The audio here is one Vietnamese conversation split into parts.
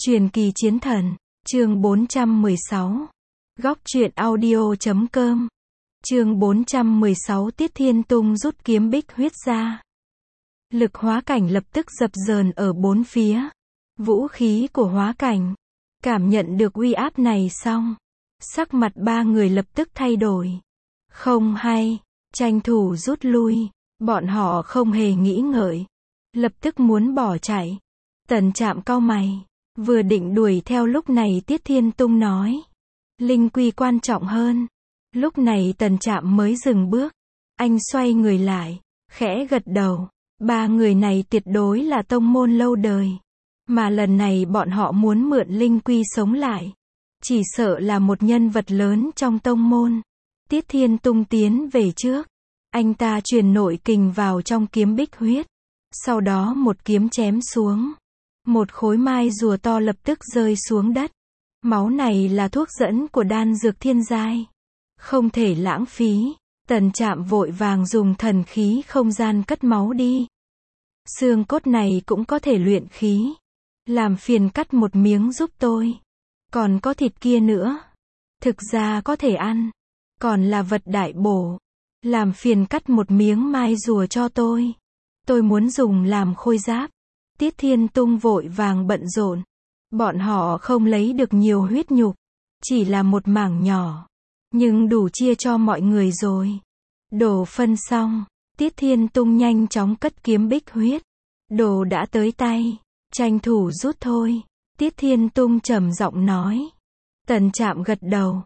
Truyền kỳ chiến thần, chương 416. Góc truyện audio.com. Chương 416 Tiết Thiên Tung rút kiếm bích huyết ra. Lực hóa cảnh lập tức dập dờn ở bốn phía. Vũ khí của hóa cảnh. Cảm nhận được uy áp này xong. Sắc mặt ba người lập tức thay đổi. Không hay, tranh thủ rút lui. Bọn họ không hề nghĩ ngợi. Lập tức muốn bỏ chạy. Tần Trạm cau mày. Vừa định đuổi theo lúc này Tiết Thiên Tung nói. Linh quy quan trọng hơn. Lúc này Tần Trạm mới dừng bước. Anh xoay người lại, khẽ gật đầu. Ba người này tuyệt đối là tông môn lâu đời. Mà lần này bọn họ muốn mượn linh quy sống lại. Chỉ sợ là một nhân vật lớn trong tông môn. Tiết Thiên Tung tiến về trước. Anh ta truyền nội kình vào trong kiếm bích huyết. Sau đó một kiếm chém xuống. Một khối mai rùa to lập tức rơi xuống đất. Máu này là thuốc dẫn của đan dược thiên giai. Không thể lãng phí. Tần Trạm vội vàng dùng thần khí không gian cất máu đi. Xương cốt này cũng có thể luyện khí. Làm phiền cắt một miếng giúp tôi. Còn có thịt kia nữa. Thực ra có thể ăn. Còn là vật đại bổ. Làm phiền cắt một miếng mai rùa cho tôi. Tôi muốn dùng làm khôi giáp. Tiết Thiên Tung vội vàng bận rộn. Bọn họ không lấy được nhiều huyết nhục. Chỉ là một mảng nhỏ. Nhưng đủ chia cho mọi người rồi. Đồ phân xong. Tiết Thiên Tung nhanh chóng cất kiếm bích huyết. Đồ đã tới tay. Tranh thủ rút thôi. Tiết Thiên Tung trầm giọng nói. Tần Trạm gật đầu.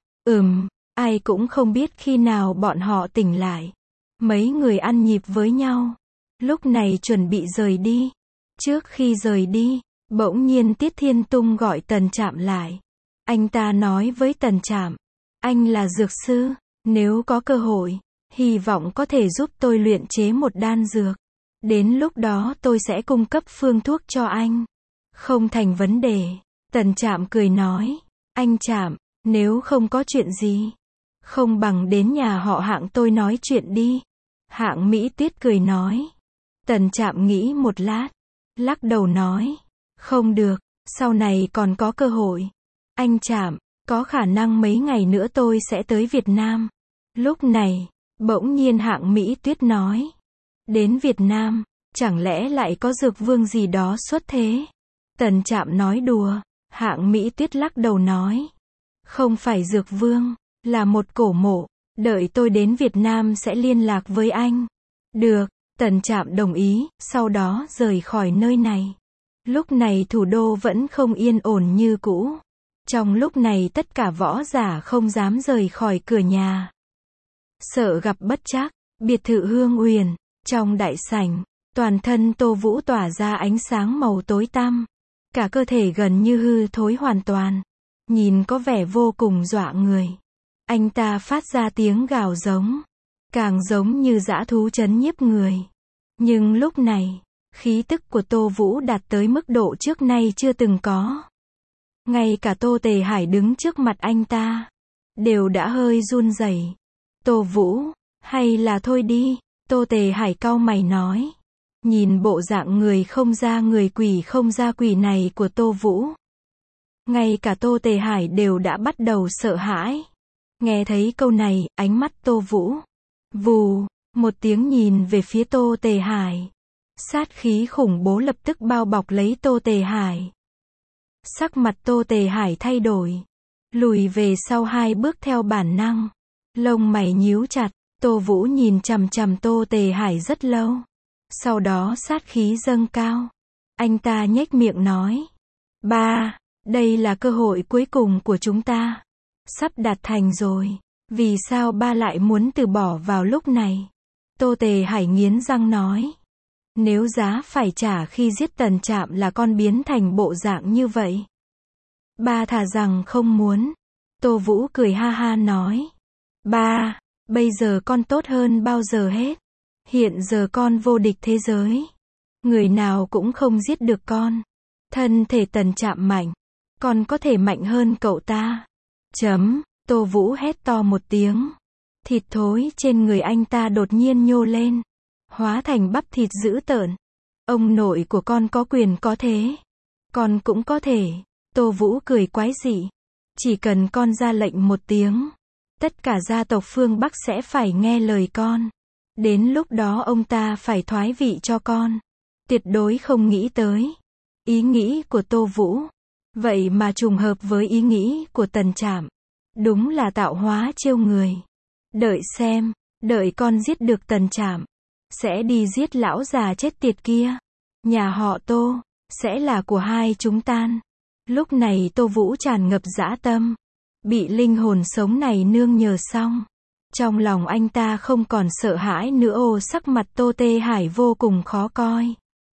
Ai cũng không biết khi nào bọn họ tỉnh lại. Mấy người ăn nhịp với nhau. Lúc này chuẩn bị rời đi. Trước khi rời đi, bỗng nhiên Tiết Thiên Tung gọi Tần Trạm lại. Anh ta nói với Tần Trạm. Anh là dược sư. Nếu có cơ hội, hy vọng có thể giúp tôi luyện chế một đan dược. Đến lúc đó tôi sẽ cung cấp phương thuốc cho anh. Không thành vấn đề. Tần Trạm cười nói. Anh Trạm, nếu không có chuyện gì, không bằng đến nhà họ Hạng tôi nói chuyện đi. Hạng Mỹ Tuyết cười nói. Tần Trạm nghĩ một lát. Lắc đầu nói. Không được, sau này còn có cơ hội. Anh Trạm, có khả năng mấy ngày nữa tôi sẽ tới Việt Nam. Lúc này, bỗng nhiên Hạng Mỹ Tuyết nói. Đến Việt Nam, chẳng lẽ lại có dược vương gì đó xuất thế? Tần Trạm nói đùa. Hạng Mỹ Tuyết lắc đầu nói. Không phải dược vương, là một cổ mộ. Đợi tôi đến Việt Nam sẽ liên lạc với anh. Được. Tần Trạm đồng ý, sau đó rời khỏi nơi này. Lúc này thủ đô vẫn không yên ổn như cũ. Trong lúc này tất cả võ giả không dám rời khỏi cửa nhà. Sợ gặp bất trắc. Biệt thự Hương Uyển. Trong đại sảnh, toàn thân Tô Vũ tỏa ra ánh sáng màu tối tăm. Cả cơ thể gần như hư thối hoàn toàn. Nhìn có vẻ vô cùng dọa người. Anh ta phát ra tiếng gào giống. Càng giống như dã thú trấn nhiếp người. Nhưng lúc này, khí tức của Tô Vũ đạt tới mức độ trước nay chưa từng có. Ngay cả Tô Tề Hải đứng trước mặt anh ta, đều đã hơi run rẩy. Tô Vũ, hay là thôi đi, Tô Tề Hải cau mày nói. Nhìn bộ dạng người không ra người quỷ không ra quỷ này của Tô Vũ. Ngay cả Tô Tề Hải đều đã bắt đầu sợ hãi. Nghe thấy câu này, ánh mắt Tô Vũ. Vù, một tiếng nhìn về phía Tô Tề Hải. Sát khí khủng bố lập tức bao bọc lấy Tô Tề Hải. Sắc mặt Tô Tề Hải thay đổi. Lùi về sau 2 bước theo bản năng. Lông mày nhíu chặt. Tô Vũ nhìn chằm chằm Tô Tề Hải rất lâu. Sau đó sát khí dâng cao. Anh ta nhếch miệng nói. Ba, đây là cơ hội cuối cùng của chúng ta. Sắp đạt thành rồi. Vì sao ba lại muốn từ bỏ vào lúc này? Tô Tề Hải nghiến răng nói. Nếu giá phải trả khi giết Tần Trạm là con biến thành bộ dạng như vậy. Ba thà rằng không muốn. Tô Vũ cười ha ha nói. Ba, bây giờ con tốt hơn bao giờ hết. Hiện giờ con vô địch thế giới. Người nào cũng không giết được con. Thân thể Tần Trạm mạnh. Con có thể mạnh hơn cậu ta. Tô Vũ hét to một tiếng. Thịt thối trên người anh ta đột nhiên nhô lên. Hóa thành bắp thịt dữ tợn. Ông nội của con có quyền có thế. Con cũng có thể. Tô Vũ cười quái dị. Chỉ cần con ra lệnh một tiếng, tất cả gia tộc phương Bắc sẽ phải nghe lời con. Đến lúc đó ông ta phải thoái vị cho con. Tuyệt đối không nghĩ tới. Ý nghĩ của Tô Vũ. Vậy mà trùng hợp với ý nghĩ của Tần Trạm. Đúng là tạo hóa trêu người. Đợi xem, đợi con giết được Tần Trạm, sẽ đi giết lão già chết tiệt kia. Nhà họ Tô, sẽ là của hai chúng tan. Lúc này Tô Vũ tràn ngập dã tâm. Bị linh hồn sống này nương nhờ xong. Trong lòng anh ta không còn sợ hãi nữa. Ô, sắc mặt Tô Tê Hải vô cùng khó coi.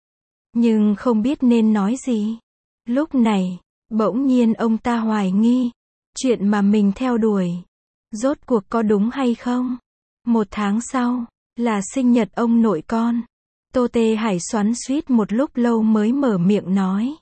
Nhưng không biết nên nói gì. Lúc này, bỗng nhiên ông ta hoài nghi. Chuyện mà mình theo đuổi, rốt cuộc có đúng hay không? 1 tháng sau, là sinh nhật ông nội con. Tô Tê Hải xoắn xuýt một lúc lâu mới mở miệng nói.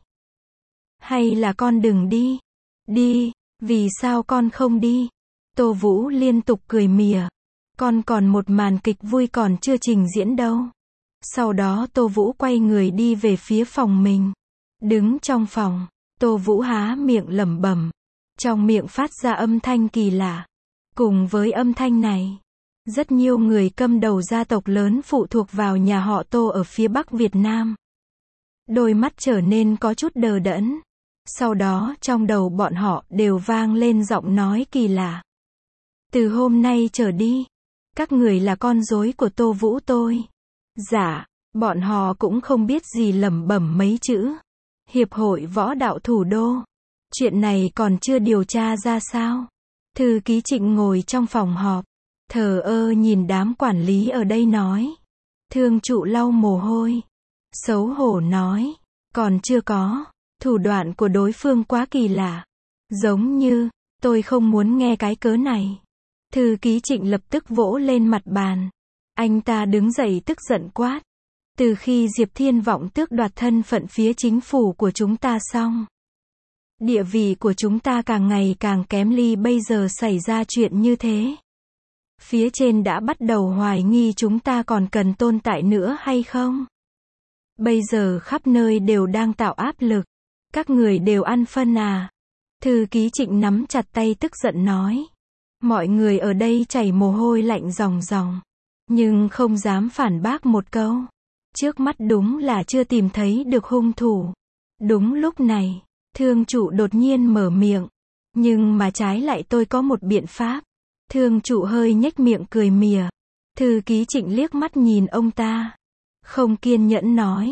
Hay là con đừng đi. Đi, vì sao con không đi? Tô Vũ liên tục cười mỉa. Con còn một màn kịch vui còn chưa trình diễn đâu. Sau đó Tô Vũ quay người đi về phía phòng mình. Đứng trong phòng, Tô Vũ há miệng lẩm bẩm. Trong miệng phát ra âm thanh kỳ lạ. Cùng với âm thanh này, rất nhiều người cầm đầu gia tộc lớn phụ thuộc vào nhà họ Tô ở phía Bắc Việt Nam. Đôi mắt trở nên có chút đờ đẫn. Sau đó trong đầu bọn họ đều vang lên giọng nói kỳ lạ. Từ hôm nay trở đi, các người là con rối của Tô Vũ tôi. Dạ, bọn họ cũng không biết gì lẩm bẩm mấy chữ. Hiệp hội võ đạo thủ đô. Chuyện này còn chưa điều tra ra sao? Thư ký Trịnh ngồi trong phòng họp, thờ ơ nhìn đám quản lý ở đây nói. Thương trụ lau mồ hôi, xấu hổ nói, còn chưa có. Thủ đoạn của đối phương quá kỳ lạ. Giống như, tôi không muốn nghe cái cớ này. Thư ký Trịnh lập tức vỗ lên mặt bàn. Anh ta đứng dậy tức giận quát. Từ khi Diệp Thiên Vọng tước đoạt thân phận phía chính phủ của chúng ta xong, địa vị của chúng ta càng ngày càng kém ly bây giờ xảy ra chuyện như thế. Phía trên đã bắt đầu hoài nghi chúng ta còn cần tồn tại nữa hay không? Bây giờ khắp nơi đều đang tạo áp lực. Các người đều ăn phân à? Thư ký Trịnh nắm chặt tay tức giận nói. Mọi người ở đây chảy mồ hôi lạnh ròng ròng, nhưng không dám phản bác một câu. Trước mắt đúng là chưa tìm thấy được hung thủ. Đúng lúc này, thương trụ đột nhiên mở miệng. Nhưng mà trái lại tôi có một biện pháp. Thương trụ hơi nhếch miệng cười mỉa. Thư ký Trịnh liếc mắt nhìn ông ta. Không kiên nhẫn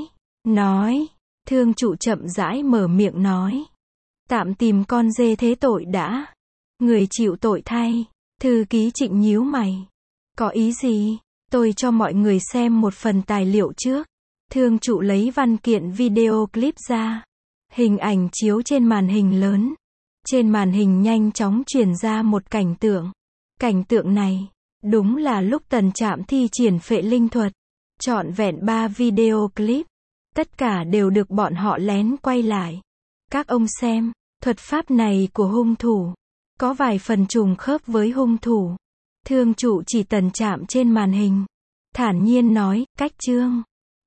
nói. Thương trụ chậm rãi mở miệng nói. Tạm tìm con dê thế tội đã. Người chịu tội thay. Thư ký Trịnh nhíu mày. Có ý gì? Tôi cho mọi người xem một phần tài liệu trước. Thương trụ lấy văn kiện video clip ra. Hình ảnh chiếu trên màn hình lớn. Trên màn hình nhanh chóng truyền ra một cảnh tượng. Cảnh tượng này, đúng là lúc Tần Trạm thi triển phệ linh thuật. Trọn vẹn 3 video clip. Tất cả đều được bọn họ lén quay lại. Các ông xem, thuật pháp này của hung thủ có vài phần trùng khớp với hung thủ. Thương trụ chỉ Tần Trạm trên màn hình, thản nhiên nói, cách chương.